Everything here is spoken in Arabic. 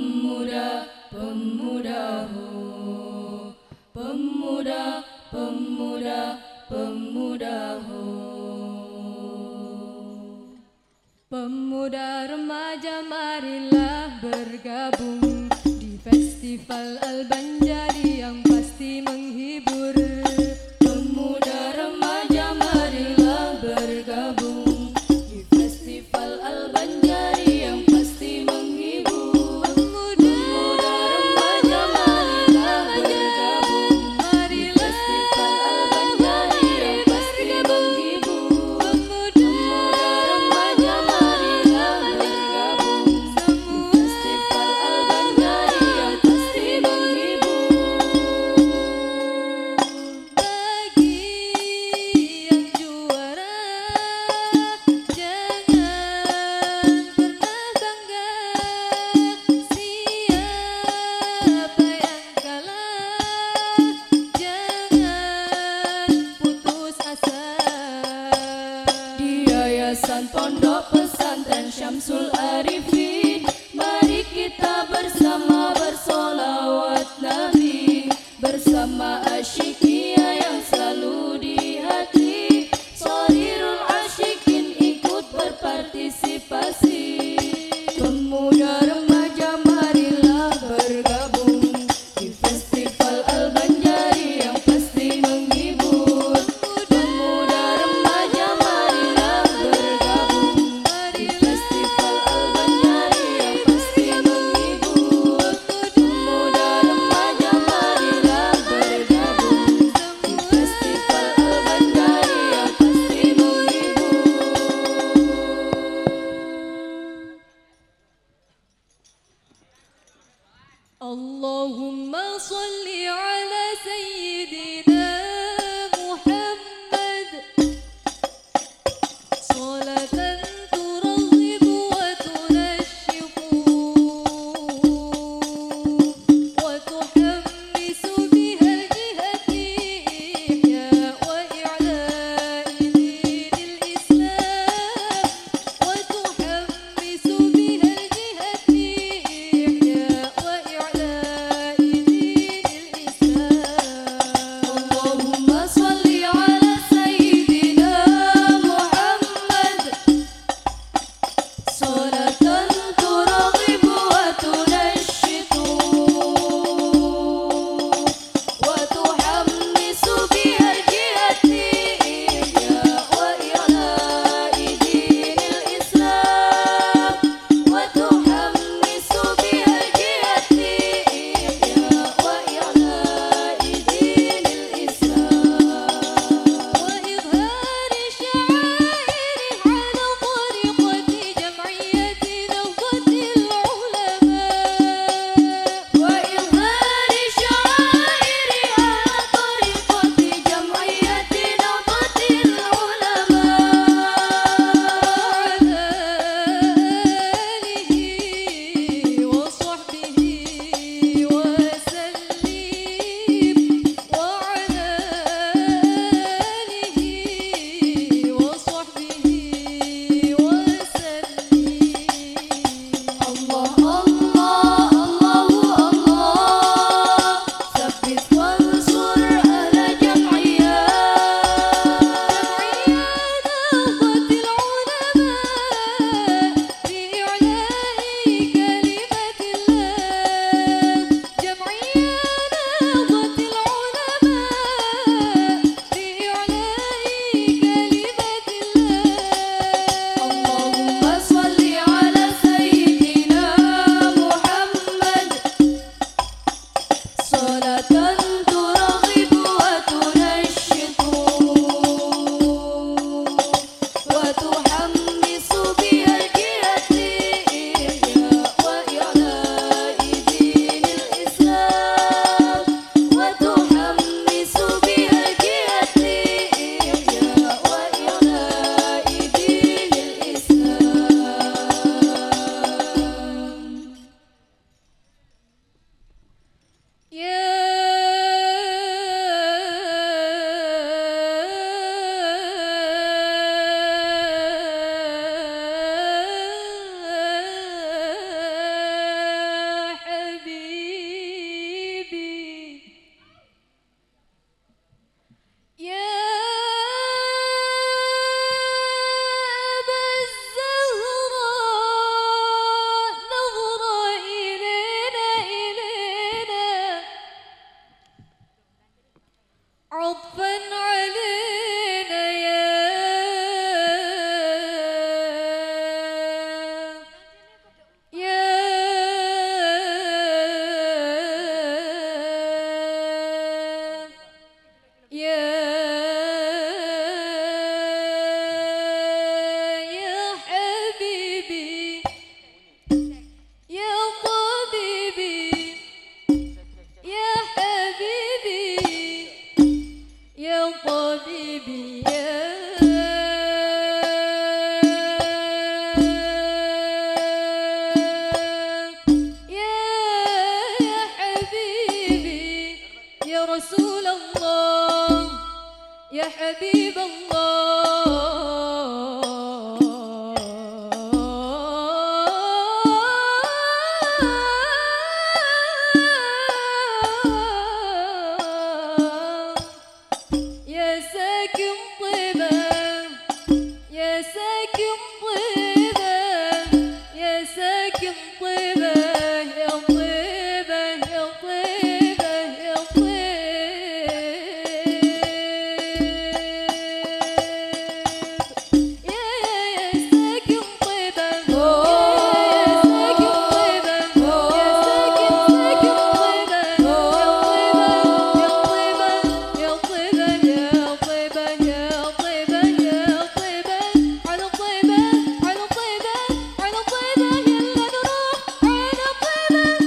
pemuda, pemuda ho, pemuda, pemuda, pemuda ho. Pemuda remaja marilah bergabung di Festival Al-Banjari yang pasti menghibur. Pemuda remaja marilah bergabung di Festival Al-Banjari yang pasti menghibur. Pemuda remaja marilah bergabung di Festival Al-Banjari yang pasti menghibur. Pemuda remaja marilah bergabung di Festival Al-Banjari yang pasti menghibur. Bagi yang juara jangan pernah bangga, siapa yang kalah jangan putus asa. Di Yayasan Pondok Pesantren Syamsul Arifin, mari kita bersama bersolawat Nabi, bersama asyikia yang selalu di hati. Sorirul asyikin ikut berpartisipasi. Pemuda remaja marilah bergabung di Festival Al-Banjari yang pasti menghibur. Pemuda remaja marilah bergabung di Festival Al-Banjari yang pasti menghibur. Pemuda remaja marilah bergabung di Festival Al-Banjari yang pasti menghibur. Allahumma salli ala Sayyidina Muhammad salatan turghibu wa tunashshifu wa tuhammisu biha al-jihati ihya wa i'la'i dinil Islam wa tuhammisu biha al-jihati ihya wa i'la'i dinil Islam. رسول الله يا حبيب الله يا ساكن طيبة يا ساكن طيبة يا ساكن طيبة يا طيبة يا طيبة يا طيب يا ساكن طيبة يا ساكن طيبة يا ساكن طيبة يا طيبة يا طيبة يا طيبة يا طيبة على طيبة على طيبة على طيبة يلا نروح على طيبة